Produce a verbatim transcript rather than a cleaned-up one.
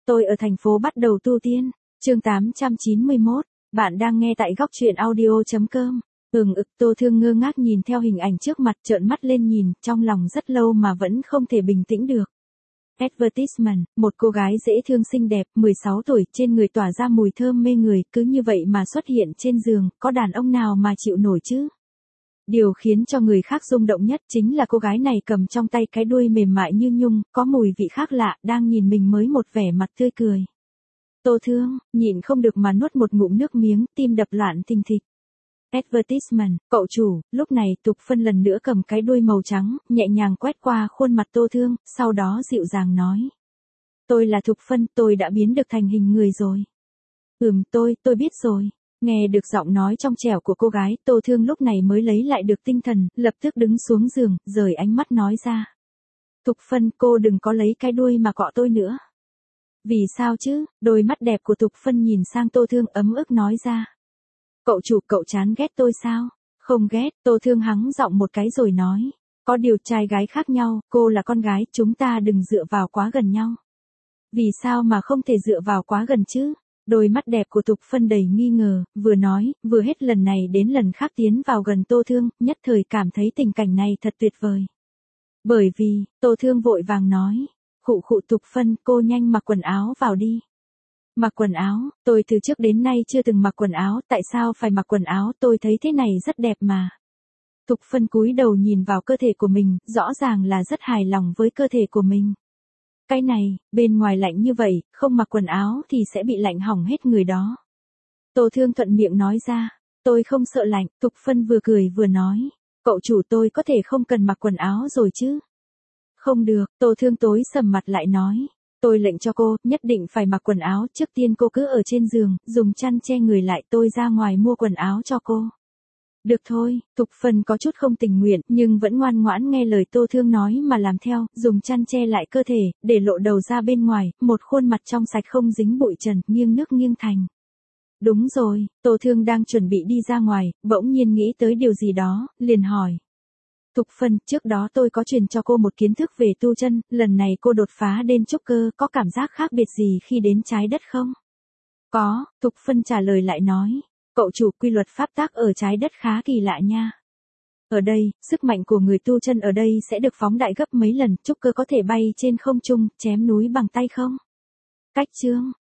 Tôi ở thành phố bắt đầu tu tiên. Chương tám trăm chín mươi mốt. Bạn đang nghe tại góc truyện audio chấm com. Ừm ực Tô Thương ngơ ngác nhìn theo hình ảnh trước mặt, trợn mắt lên nhìn, trong lòng rất lâu mà vẫn không thể bình tĩnh được. Advertisement, một cô gái dễ thương xinh đẹp, mười sáu tuổi, trên người tỏa ra mùi thơm mê người, cứ như vậy mà xuất hiện trên giường, có đàn ông nào mà chịu nổi chứ? Điều khiến cho người khác rung động nhất chính là cô gái này cầm trong tay cái đuôi mềm mại như nhung, có mùi vị khác lạ, đang nhìn mình mới một vẻ mặt tươi cười. Tô Thương, nhịn không được mà nuốt một ngụm nước miếng, tim đập loạn thình thịch. Advertisement, cậu chủ, lúc này Tục Phân lần nữa cầm cái đuôi màu trắng, nhẹ nhàng quét qua khuôn mặt Tô Thương, sau đó dịu dàng nói. Tôi là Tục Phân, tôi đã biến được thành hình người rồi. Ừm tôi, tôi biết rồi. Nghe được giọng nói trong trẻo của cô gái, Tô Thương lúc này mới lấy lại được tinh thần, lập tức đứng xuống giường, rời ánh mắt nói ra. Tục Phân, cô đừng có lấy cái đuôi mà cọ tôi nữa. Vì sao chứ? Đôi mắt đẹp của Tục Phân nhìn sang Tô Thương ấm ức nói ra. Cậu chủ, cậu chán ghét tôi sao? Không ghét, Tô Thương hắng giọng một cái rồi nói. Có điều trai gái khác nhau, cô là con gái, chúng ta đừng dựa vào quá gần nhau. Vì sao mà không thể dựa vào quá gần chứ? Đôi mắt đẹp của Tục Phân đầy nghi ngờ, vừa nói, vừa hết lần này đến lần khác tiến vào gần Tô Thương, nhất thời cảm thấy tình cảnh này thật tuyệt vời. Bởi vì, Tô Thương vội vàng nói. Khụ khụ Tục Phân, cô nhanh mặc quần áo vào đi. Mặc quần áo, tôi từ trước đến nay chưa từng mặc quần áo, tại sao phải mặc quần áo, tôi thấy thế này rất đẹp mà. Tục Phân cúi đầu nhìn vào cơ thể của mình, rõ ràng là rất hài lòng với cơ thể của mình. Cái này, bên ngoài lạnh như vậy, không mặc quần áo thì sẽ bị lạnh hỏng hết người đó. Tô Thương thuận miệng nói ra, tôi không sợ lạnh, Tục Phân vừa cười vừa nói, cậu chủ tôi có thể không cần mặc quần áo rồi chứ. Không được, Tô Thương tối sầm mặt lại nói. Tôi lệnh cho cô, nhất định phải mặc quần áo, trước tiên cô cứ ở trên giường, dùng chăn che người lại, tôi ra ngoài mua quần áo cho cô. Được thôi, Tục Phân có chút không tình nguyện, nhưng vẫn ngoan ngoãn nghe lời Tô Thương nói mà làm theo, dùng chăn che lại cơ thể, để lộ đầu ra bên ngoài, một khuôn mặt trong sạch không dính bụi trần, nghiêng nước nghiêng thành. Đúng rồi, Tô Thương đang chuẩn bị đi ra ngoài, bỗng nhiên nghĩ tới điều gì đó, liền hỏi. Tục Phân, trước đó tôi có truyền cho cô một kiến thức về tu chân, lần này cô đột phá đến trúc cơ, có cảm giác khác biệt gì khi đến trái đất không? Có, Tục Phân trả lời lại nói, cậu chủ, quy luật pháp tắc ở trái đất khá kỳ lạ nha. Ở đây, sức mạnh của người tu chân ở đây sẽ được phóng đại gấp mấy lần, trúc cơ có thể bay trên không trung, chém núi bằng tay không? Cách chương,